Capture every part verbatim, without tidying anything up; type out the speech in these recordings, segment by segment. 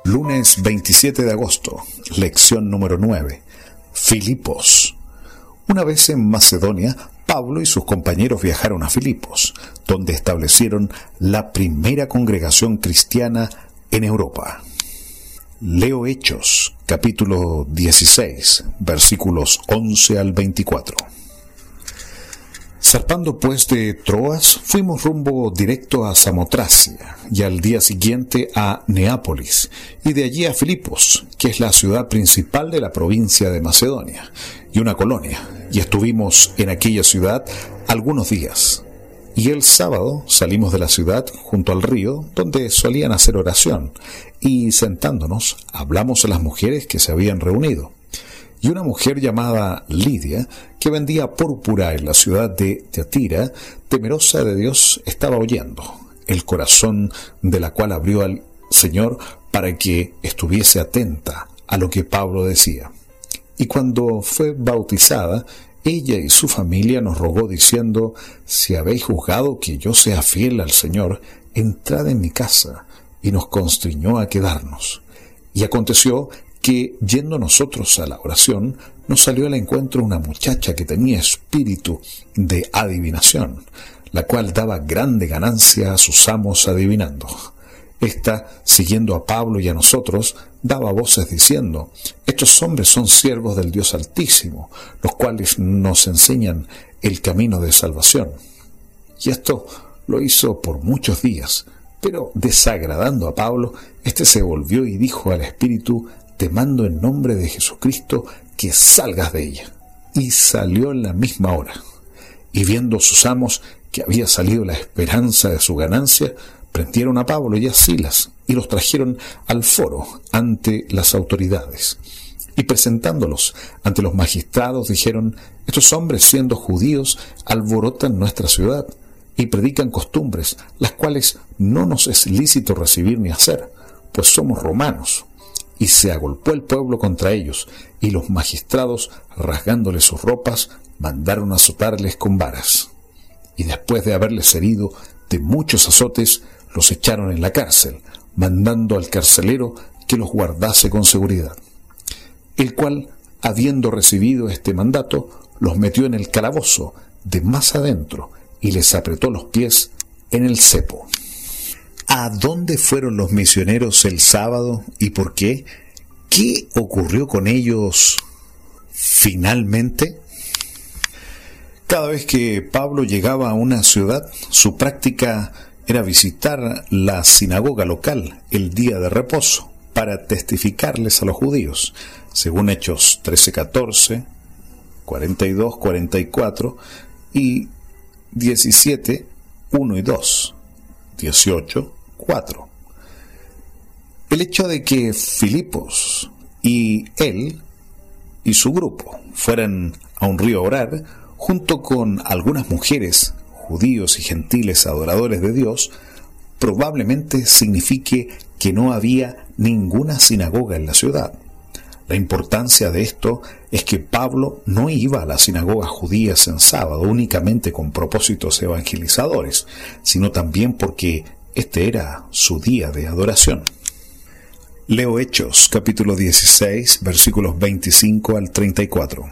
Lunes veintisiete de agosto, lección número nueve. Filipos. Una vez en Macedonia, Pablo y sus compañeros viajaron a Filipos, donde establecieron la primera congregación cristiana en Europa. Leo Hechos, capítulo dieciséis, versículos once al veinticuatro. Zarpando pues de Troas, fuimos rumbo directo a Samotracia, y al día siguiente a Neápolis, y de allí a Filipos, que es la ciudad principal de la provincia de Macedonia, y una colonia, y estuvimos en aquella ciudad algunos días. Y el sábado salimos de la ciudad junto al río, donde solían hacer oración, y sentándonos, hablamos a las mujeres que se habían reunido. Y una mujer llamada Lidia, que vendía púrpura en la ciudad de Tiatira, temerosa de Dios, estaba oyendo, el corazón de la cual abrió al Señor para que estuviese atenta a lo que Pablo decía. Y cuando fue bautizada, ella y su familia nos rogó diciendo: si habéis juzgado que yo sea fiel al Señor, entrad en mi casa, y nos constriñó a quedarnos. Y aconteció que, yendo nosotros a la oración, nos salió al encuentro una muchacha que tenía espíritu de adivinación, la cual daba grande ganancia a sus amos adivinando. Esta, siguiendo a Pablo y a nosotros, daba voces diciendo: estos hombres son siervos del Dios Altísimo, los cuales nos enseñan el camino de salvación. Y esto lo hizo por muchos días, pero desagradando a Pablo, éste se volvió y dijo al espíritu: te mando en nombre de Jesucristo que salgas de ella. Y salió en la misma hora. Y viendo sus amos que había salido la esperanza de su ganancia, prendieron a Pablo y a Silas y los trajeron al foro ante las autoridades. Y presentándolos ante los magistrados dijeron: estos hombres, siendo judíos, alborotan nuestra ciudad y predican costumbres, las cuales no nos es lícito recibir ni hacer, pues somos romanos. Y se agolpó el pueblo contra ellos, y los magistrados, rasgándoles sus ropas, mandaron azotarles con varas. Y después de haberles herido de muchos azotes, los echaron en la cárcel, mandando al carcelero que los guardase con seguridad. El cual, habiendo recibido este mandato, los metió en el calabozo de más adentro, y les apretó los pies en el cepo. ¿A dónde fueron los misioneros el sábado y por qué? ¿Qué ocurrió con ellos finalmente? Cada vez que Pablo llegaba a una ciudad, su práctica era visitar la sinagoga local el día de reposo para testificarles a los judíos, según Hechos trece catorce, cuarenta y dos cuarenta y cuatro y diecisiete uno y dos, dieciocho cuatro. El hecho de que Filipos y él y su grupo fueran a un río a orar, junto con algunas mujeres, judíos y gentiles adoradores de Dios, probablemente signifique que no había ninguna sinagoga en la ciudad. La importancia de esto es que Pablo no iba a las sinagogas judías en sábado únicamente con propósitos evangelizadores, sino también porque este era su día de adoración. Leo Hechos, capítulo dieciséis, versículos veinticinco al treinta y cuatro.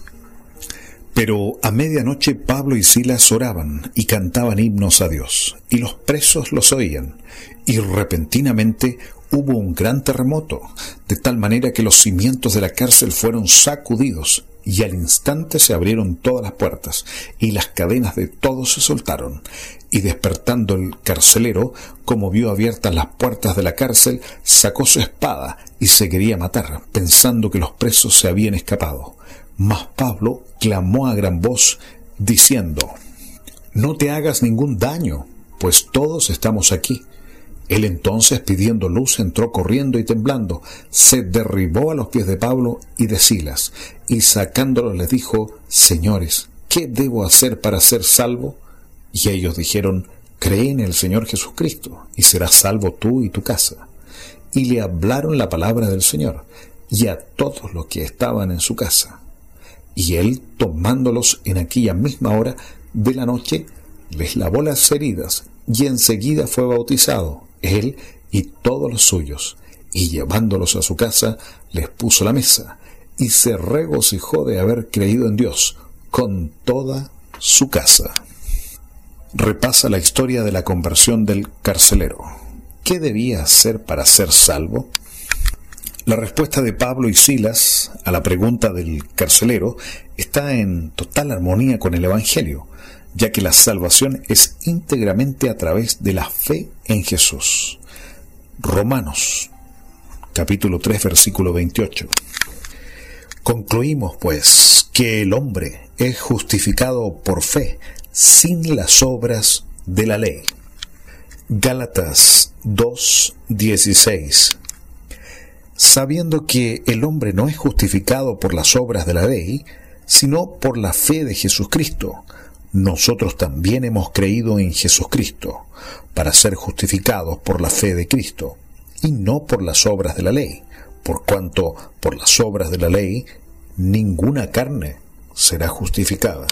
Pero a medianoche Pablo y Silas oraban y cantaban himnos a Dios, y los presos los oían, y repentinamente hubo un gran terremoto, de tal manera que los cimientos de la cárcel fueron sacudidos, y al instante se abrieron todas las puertas, y las cadenas de todos se soltaron. Y despertando el carcelero, como vio abiertas las puertas de la cárcel, sacó su espada y se quería matar, pensando que los presos se habían escapado. Mas Pablo clamó a gran voz, diciendo: no te hagas ningún daño, pues todos estamos aquí. Él entonces, pidiendo luz, entró corriendo y temblando, se derribó a los pies de Pablo y de Silas, y sacándolos les dijo: señores, ¿qué debo hacer para ser salvo? Y ellos dijeron: cree en el Señor Jesucristo, y serás salvo tú y tu casa. Y le hablaron la palabra del Señor, y a todos los que estaban en su casa. Y él, tomándolos en aquella misma hora de la noche, les lavó las heridas, y enseguida fue bautizado, él y todos los suyos. y llevándolos a su casa, les puso la mesa, y se regocijó de haber creído en Dios con toda su casa. Repasa la historia de la conversión del carcelero. ¿Qué debía hacer para ser salvo? La respuesta de Pablo y Silas a la pregunta del carcelero está en total armonía con el Evangelio, ya que la salvación es íntegramente a través de la fe en Jesús. Romanos, capítulo tres, versículo veintiocho. Concluimos, pues, que el hombre es justificado por fe sin las obras de la ley. Gálatas dos, dieciséis. Sabiendo que el hombre no es justificado por las obras de la ley, sino por la fe de Jesucristo, nosotros también hemos creído en Jesucristo, para ser justificados por la fe de Cristo, y no por las obras de la ley, por cuanto por las obras de la ley ninguna carne será justificada.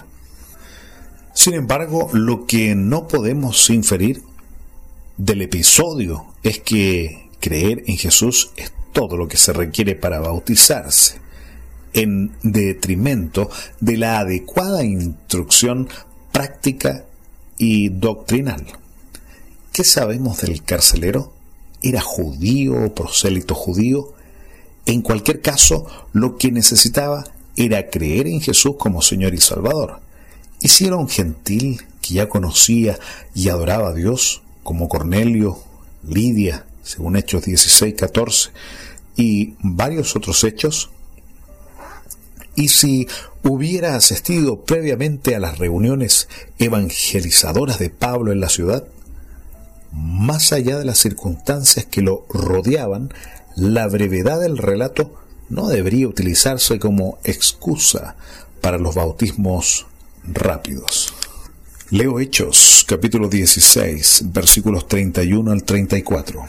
Sin embargo, lo que no podemos inferir del episodio es que creer en Jesús es todo lo que se requiere para bautizarse, en detrimento de la adecuada instrucción práctica y doctrinal. ¿Qué sabemos del carcelero? ¿Era judío o prosélito judío? En cualquier caso, lo que necesitaba era creer en Jesús como Señor y Salvador. Y si era un gentil que ya conocía y adoraba a Dios, como Cornelio, Lidia, según Hechos dieciséis, catorce, y varios otros hechos, y si hubiera asistido previamente a las reuniones evangelizadoras de Pablo en la ciudad, más allá de las circunstancias que lo rodeaban, la brevedad del relato no debería utilizarse como excusa para los bautismos rápidos. Leo Hechos, capítulo dieciséis, versículos treinta y uno al treinta y cuatro.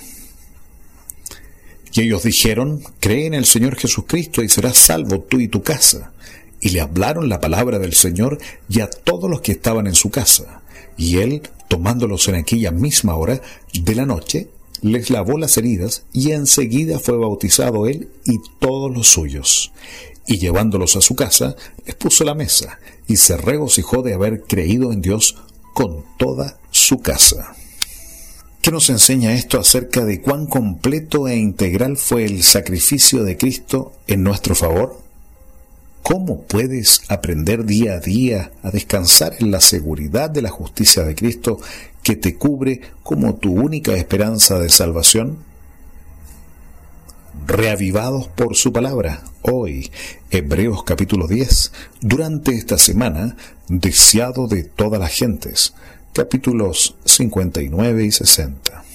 Y ellos dijeron: cree en el Señor Jesucristo y serás salvo tú y tu casa. Y le hablaron la palabra del Señor y a todos los que estaban en su casa. Y él, tomándolos en aquella misma hora de la noche, les lavó las heridas, y enseguida fue bautizado él y todos los suyos. Y llevándolos a su casa, les puso la mesa, y se regocijó de haber creído en Dios con toda su casa. ¿Qué nos enseña esto acerca de cuán completo e integral fue el sacrificio de Cristo en nuestro favor? ¿Cómo puedes aprender día a día a descansar en la seguridad de la justicia de Cristo que te cubre como tu única esperanza de salvación? Reavivados por su palabra, hoy, Hebreos capítulo diez, durante esta semana, deseado de todas las gentes, capítulos cincuenta y nueve y sesenta.